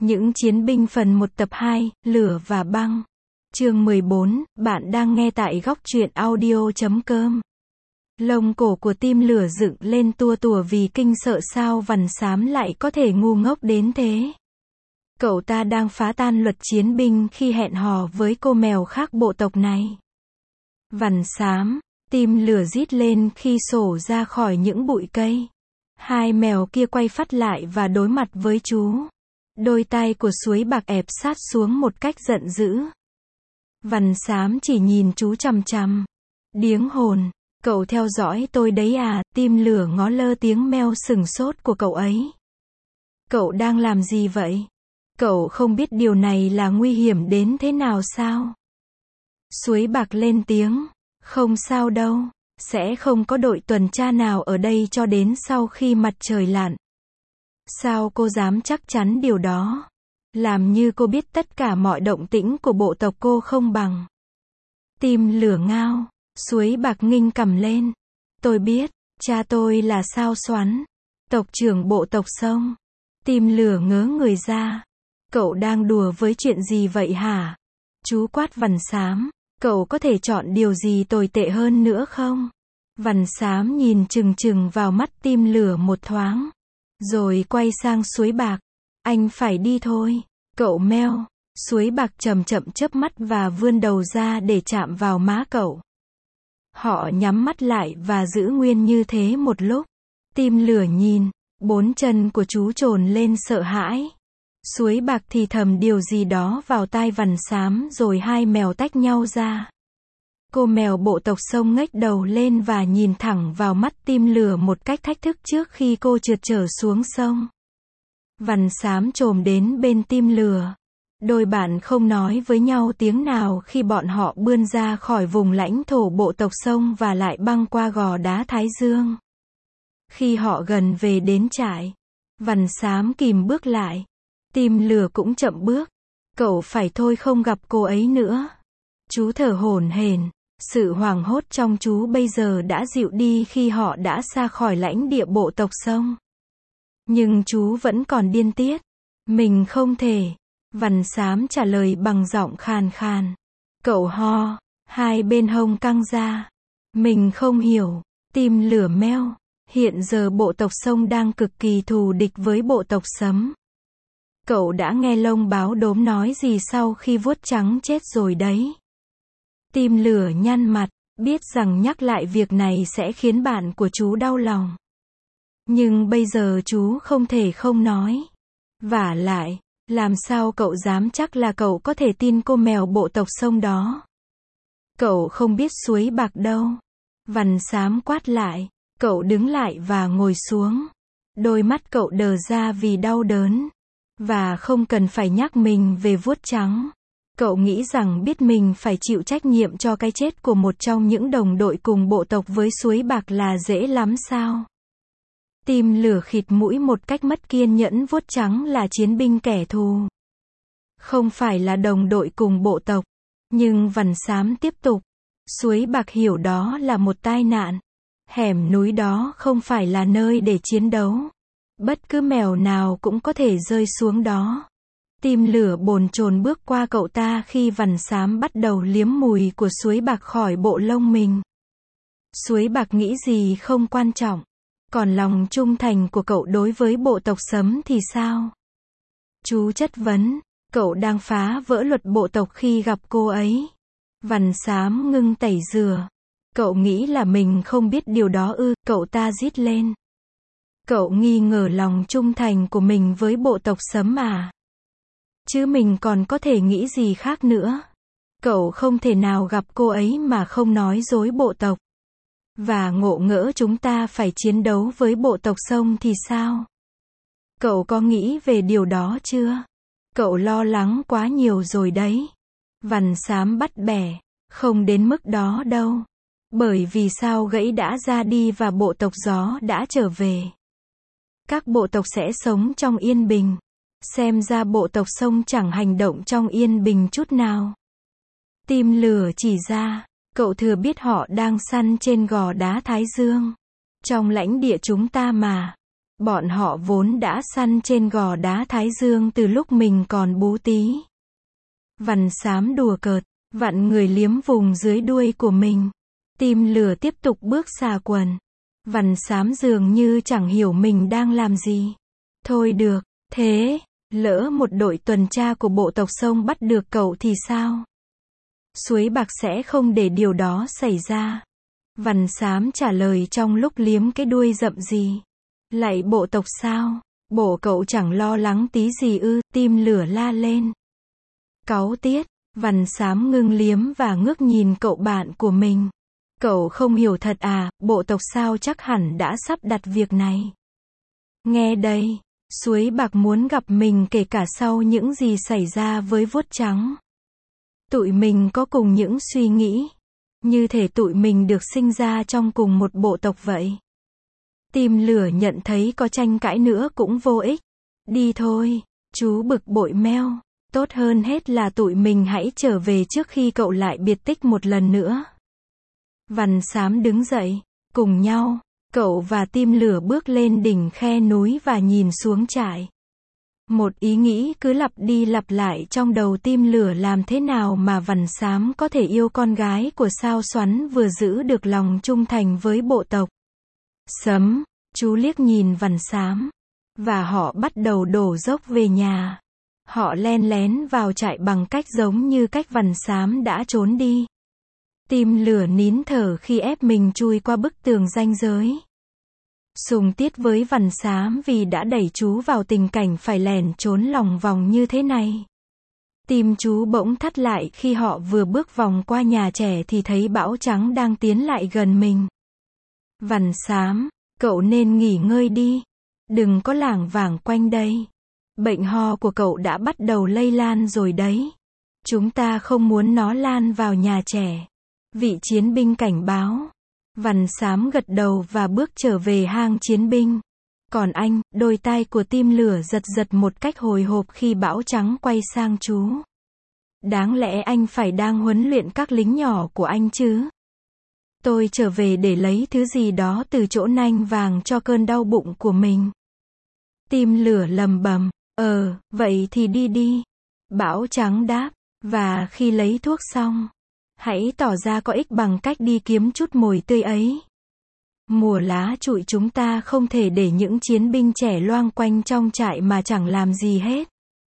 Những chiến binh phần 1 tập 2, Lửa và băng. Chương 14, bạn đang nghe tại góc truyện audio.com. Lông cổ của Tim Lửa dựng lên tua tủa vì kinh sợ sao Vằn Xám lại có thể ngu ngốc đến thế. Cậu ta đang phá tan luật chiến binh khi hẹn hò với cô mèo khác bộ tộc này. Vằn Xám, Tim Lửa rít lên khi sổ ra khỏi những bụi cây. Hai mèo kia quay phắt lại và đối mặt với chú. Đôi tai của Suối Bạc ép sát xuống một cách giận dữ. Vằn Xám chỉ nhìn chú chằm chằm. Điếng hồn, cậu theo dõi tôi đấy à? Tim Lửa ngó lơ tiếng meo sừng sốt của cậu ấy. Cậu đang làm gì vậy? Cậu không biết điều này là nguy hiểm đến thế nào sao? Suối Bạc lên tiếng. Không sao đâu, sẽ không có đội tuần tra nào ở đây cho đến sau khi mặt trời lặn. Sao cô dám chắc chắn điều đó? Làm như cô biết tất cả mọi động tĩnh của bộ tộc cô không bằng. Tim Lửa ngao, Suối Bạc nghinh cằm lên. Tôi biết, cha tôi là Sao Xoắn, tộc trưởng bộ tộc Sông. Tim Lửa ngớ người ra. Cậu đang đùa với chuyện gì vậy hả? Chú quát Vằn Xám, cậu có thể chọn điều gì tồi tệ hơn nữa không? Vằn Xám nhìn chừng chừng vào mắt Tim Lửa một thoáng, rồi quay sang Suối Bạc. Anh phải đi thôi. Cậu meo. Suối Bạc chậm chậm chớp mắt và vươn đầu ra để chạm vào má cậu. Họ nhắm mắt lại và giữ nguyên như thế một lúc. Tim Lửa nhìn, bốn chân của chú trồn lên sợ hãi. Suối Bạc thì thầm điều gì đó vào tai Vằn Xám rồi hai mèo tách nhau ra. Cô mèo bộ tộc Sông ngếch đầu lên và nhìn thẳng vào mắt Tim Lửa một cách thách thức trước khi cô trượt trở xuống sông. Vằn Xám chồm đến bên Tim Lửa. Đôi bạn không nói với nhau tiếng nào khi bọn họ bươn ra khỏi vùng lãnh thổ bộ tộc Sông và lại băng qua gò đá Thái Dương. Khi họ gần về đến trại, Vằn Xám kìm bước lại. Tim Lửa cũng chậm bước. Cậu phải thôi, không gặp cô ấy nữa. Chú thở hổn hển. Sự hoảng hốt trong chú bây giờ đã dịu đi khi họ đã xa khỏi lãnh địa bộ tộc Sông. Nhưng chú vẫn còn điên tiết. Mình không thể. Vằn Xám trả lời bằng giọng khàn khàn. Cậu ho. Hai bên hông căng ra. Mình không hiểu. Tim Lửa meo. Hiện giờ bộ tộc Sông đang cực kỳ thù địch với bộ tộc Sấm. Cậu đã nghe Lông Báo Đốm nói gì sau khi Vuốt Trắng chết rồi đấy. Tim Lửa nhăn mặt, biết rằng nhắc lại việc này sẽ khiến bạn của chú đau lòng. Nhưng bây giờ chú không thể không nói. Vả lại, làm sao cậu dám chắc là cậu có thể tin cô mèo bộ tộc Sông đó? Cậu không biết Suối Bạc đâu. Vằn Xám quát lại. Cậu đứng lại và ngồi xuống. Đôi mắt cậu đờ ra vì đau đớn. Và không cần phải nhắc mình về Vuốt Trắng. Cậu nghĩ rằng biết mình phải chịu trách nhiệm cho cái chết của một trong những đồng đội cùng bộ tộc với Suối Bạc là dễ lắm sao? Tim Lửa khịt mũi một cách mất kiên nhẫn. Vuốt Trắng là chiến binh kẻ thù, không phải là đồng đội cùng bộ tộc. Nhưng Vằn Xám tiếp tục. Suối Bạc hiểu đó là một tai nạn. Hẻm núi đó không phải là nơi để chiến đấu. Bất cứ mèo nào cũng có thể rơi xuống đó. Tim Lửa bồn chồn bước qua cậu ta khi Vằn Xám bắt đầu liếm mùi của Suối Bạc khỏi bộ lông mình. Suối Bạc nghĩ gì không quan trọng. Còn lòng trung thành của cậu đối với bộ tộc Sấm thì sao? Chú chất vấn. Cậu đang phá vỡ luật bộ tộc khi gặp cô ấy. Vằn Xám ngưng tẩy rửa. Cậu nghĩ là mình không biết điều đó ư? Cậu ta rít lên. Cậu nghi ngờ lòng trung thành của mình với bộ tộc Sấm à? Chứ mình còn có thể nghĩ gì khác nữa. Cậu không thể nào gặp cô ấy mà không nói dối bộ tộc. Và ngộ ngỡ chúng ta phải chiến đấu với bộ tộc Sông thì sao? Cậu có nghĩ về điều đó chưa? Cậu lo lắng quá nhiều rồi đấy. Vằn Xám bắt bẻ. Không đến mức đó đâu. Bởi vì sao Gãy đã ra đi và bộ tộc Gió đã trở về. Các bộ tộc sẽ sống trong yên bình. Xem ra bộ tộc Sông chẳng hành động trong yên bình chút nào. Tim Lửa chỉ ra. Cậu thừa biết họ đang săn trên gò đá Thái Dương. Trong lãnh địa chúng ta mà. Bọn họ vốn đã săn trên gò đá Thái Dương từ lúc mình còn bú tí. Vằn xám đùa cợt, vặn người liếm vùng dưới đuôi của mình. Tim lửa tiếp tục bước xà quần. Vằn xám dường như chẳng hiểu mình đang làm gì. Thôi được, thế, lỡ một đội tuần tra của bộ tộc sông bắt được cậu thì sao? Suối bạc sẽ không để điều đó xảy ra. Vằn xám trả lời trong lúc liếm cái đuôi rậm gì. Lạy bộ tộc sao? Bộ cậu chẳng lo lắng tí gì ư? Tim lửa la lên. Cáu tiết, vằn xám ngưng liếm và ngước nhìn cậu bạn của mình. Cậu không hiểu thật à? Bộ tộc sao chắc hẳn đã sắp đặt việc này. Nghe đây, suối bạc muốn gặp mình kể cả sau những gì xảy ra với vuốt trắng. Tụi mình có cùng những suy nghĩ. Như thể tụi mình được sinh ra trong cùng một bộ tộc vậy. Tim lửa nhận thấy có tranh cãi nữa cũng vô ích. Đi thôi, chú bực bội meo. Tốt hơn hết là tụi mình hãy trở về trước khi cậu lại biệt tích một lần nữa. Vằn xám đứng dậy, cùng nhau, cậu và tim lửa bước lên đỉnh khe núi và nhìn xuống trại. Một ý nghĩ cứ lặp đi lặp lại trong đầu tim lửa, làm thế nào mà vằn xám có thể yêu con gái của sao xoắn vừa giữ được lòng trung thành với bộ tộc. Sấm, chú liếc nhìn vằn xám. Và họ bắt đầu đổ dốc về nhà. Họ len lén vào trại bằng cách giống như cách vằn xám đã trốn đi. Tim lửa nín thở khi ép mình chui qua bức tường ranh giới. Sùng tiết với vằn xám vì đã đẩy chú vào tình cảnh phải lẻn trốn lòng vòng như thế này. Tim chú bỗng thắt lại khi họ vừa bước vòng qua nhà trẻ thì thấy Bão Trắng đang tiến lại gần mình. Vằn xám, cậu nên nghỉ ngơi đi. Đừng có lảng vảng quanh đây. Bệnh ho của cậu đã bắt đầu lây lan rồi đấy. Chúng ta không muốn nó lan vào nhà trẻ. Vị chiến binh cảnh báo. Vằn xám gật đầu và bước trở về hang chiến binh. Còn anh, đôi tai của tim lửa giật giật một cách hồi hộp khi Bão Trắng quay sang chú. Đáng lẽ anh phải đang huấn luyện các lính nhỏ của anh chứ. Tôi trở về để lấy thứ gì đó từ chỗ nanh vàng cho cơn đau bụng của mình. Tim lửa lầm bầm, vậy thì đi đi. Bão Trắng đáp, và khi lấy thuốc xong, hãy tỏ ra có ích bằng cách đi kiếm chút mồi tươi ấy. Mùa lá trụi chúng ta không thể để những chiến binh trẻ loang quanh trong trại mà chẳng làm gì hết.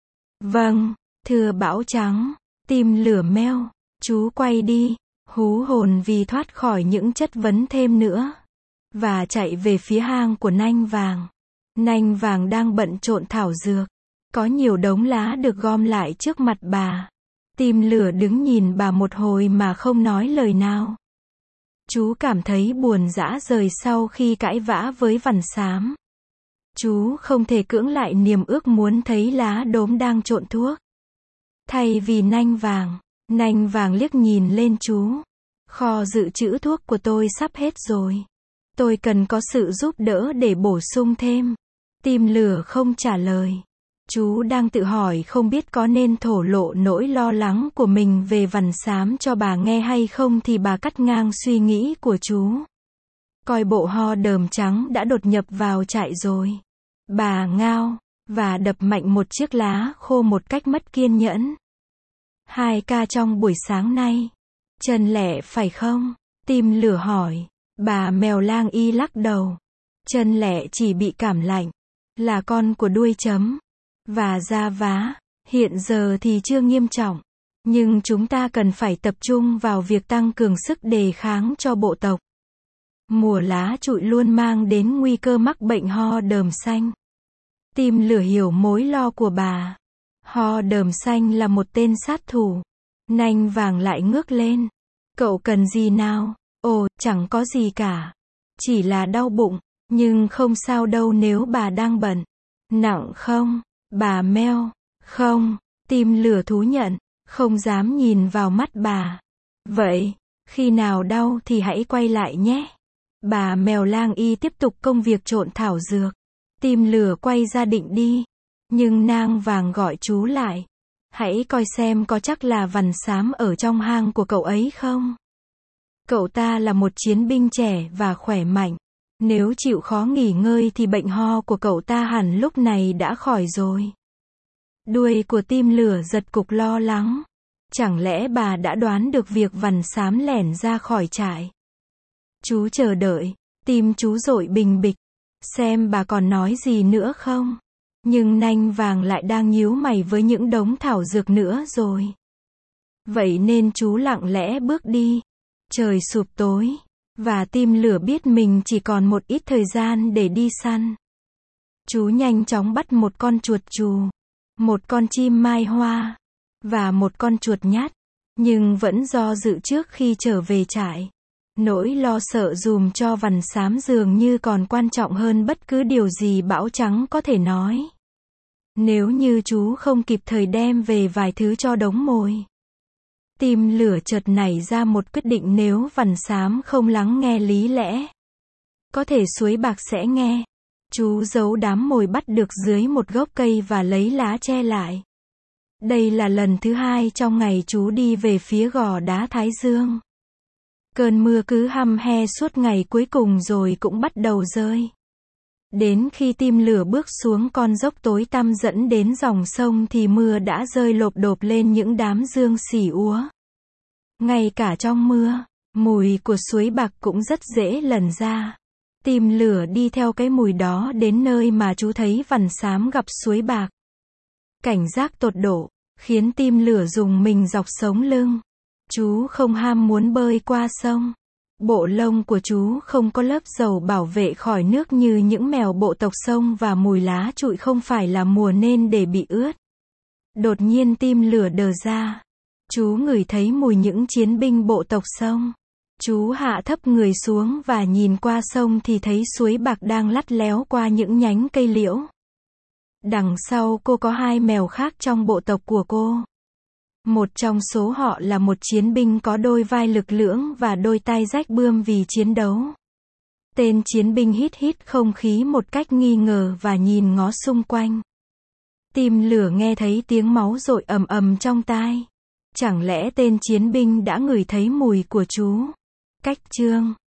Vâng, thưa Bão Trắng. Tim lửa meo, chú quay đi, hú hồn vì thoát khỏi những chất vấn thêm nữa. Và chạy về phía hang của nanh vàng. Nanh vàng đang bận trộn thảo dược. Có nhiều đống lá được gom lại trước mặt bà. Tim lửa đứng nhìn bà một hồi mà không nói lời nào. Chú cảm thấy buồn rã rời sau khi cãi vã với vằn xám. Chú không thể cưỡng lại niềm ước muốn thấy lá đốm đang trộn thuốc. Thay vì nanh vàng liếc nhìn lên chú. Kho dự trữ thuốc của tôi sắp hết rồi. Tôi cần có sự giúp đỡ để bổ sung thêm. Tim lửa không trả lời. Chú đang tự hỏi không biết có nên thổ lộ nỗi lo lắng của mình về vằn xám cho bà nghe hay không thì bà cắt ngang suy nghĩ của chú. Coi bộ ho đờm trắng đã đột nhập vào trại rồi. Bà ngao, và đập mạnh một chiếc lá khô một cách mất kiên nhẫn. 2 ca trong buổi sáng nay. Chân lẹ phải không? Tim lửa hỏi. Bà mèo lang y lắc đầu. Chân lẹ chỉ bị cảm lạnh. Là con của đuôi chấm. Và da vá. Hiện giờ thì chưa nghiêm trọng. Nhưng chúng ta cần phải tập trung vào việc tăng cường sức đề kháng cho bộ tộc. Mùa lá trụi luôn mang đến nguy cơ mắc bệnh ho đờm xanh. Tim lửa hiểu mối lo của bà. Ho đờm xanh là một tên sát thủ. Nanh vàng lại ngước lên. Cậu cần gì nào? Ồ, chẳng có gì cả. Chỉ là đau bụng. Nhưng không sao đâu nếu bà đang bận. Nặng không? Bà meo. Không. Tim lửa thú nhận. Không dám nhìn vào mắt bà. Vậy, khi nào đau thì hãy quay lại nhé. Bà mèo lang y tiếp tục công việc trộn thảo dược. Tim lửa quay ra định đi. Nhưng nang vàng gọi chú lại. Hãy coi xem có chắc là vằn xám ở trong hang của cậu ấy không. Cậu ta là một chiến binh trẻ và khỏe mạnh. Nếu chịu khó nghỉ ngơi thì bệnh ho của cậu ta hẳn lúc này đã khỏi rồi. Đuôi của Tim Lửa giật cục lo lắng. Chẳng lẽ bà đã đoán được việc Vằn Xám lẻn ra khỏi trại? Chú chờ đợi, tim chú dội bình bịch, xem bà còn nói gì nữa không. Nhưng Nanh Vàng lại đang nhíu mày với những đống thảo dược nữa rồi. Vậy nên chú lặng lẽ bước đi. Trời sụp tối, và Tim Lửa biết mình chỉ còn một ít thời gian để đi săn. Chú nhanh chóng bắt một con chuột chù, một con chim mai hoa, và một con chuột nhắt, nhưng vẫn do dự trước khi trở về trại. Nỗi lo sợ dùm cho Vằn Xám dường như còn quan trọng hơn bất cứ điều gì Bão Trắng có thể nói. Nếu như chú không kịp thời đem về vài thứ cho đống mồi. Tim Lửa chợt nảy ra một quyết định, nếu Vằn Xám không lắng nghe lý lẽ, có thể Suối Bạc sẽ nghe. Chú giấu đám mồi bắt được dưới một gốc cây và lấy lá che lại. Đây là lần thứ 2 trong ngày chú đi về phía gò đá Thái Dương. Cơn mưa cứ hăm he suốt ngày, cuối cùng rồi cũng bắt đầu rơi. Đến khi Tim Lửa bước xuống con dốc tối tăm dẫn đến dòng sông thì mưa đã rơi lộp độp lên những đám dương xỉ úa. Ngay cả trong mưa, mùi của suối bạc cũng rất dễ lần ra. Tim Lửa đi theo cái mùi đó đến nơi mà chú thấy Vằn Xám gặp suối bạc. Cảnh giác tột độ, khiến Tim Lửa rùng mình dọc sống lưng. Chú không ham muốn bơi qua sông. Bộ lông của chú không có lớp dầu bảo vệ khỏi nước như những mèo bộ tộc sông, và mùi lá trụi không phải là mùa nên để bị ướt. Đột nhiên Tim Lửa đờ ra. Chú ngửi thấy mùi những chiến binh bộ tộc sông. Chú hạ thấp người xuống và nhìn qua sông thì thấy suối bạc đang lắt léo qua những nhánh cây liễu. Đằng sau cô có 2 mèo khác trong bộ tộc của cô. Một trong số họ là một chiến binh có đôi vai lực lưỡng và đôi tai rách bươm vì chiến đấu. Tên chiến binh hít không khí một cách nghi ngờ và nhìn ngó xung quanh. Tim Lửa nghe thấy tiếng máu dội ầm ầm trong tai. Chẳng lẽ tên chiến binh đã ngửi thấy mùi của chú? Cách chương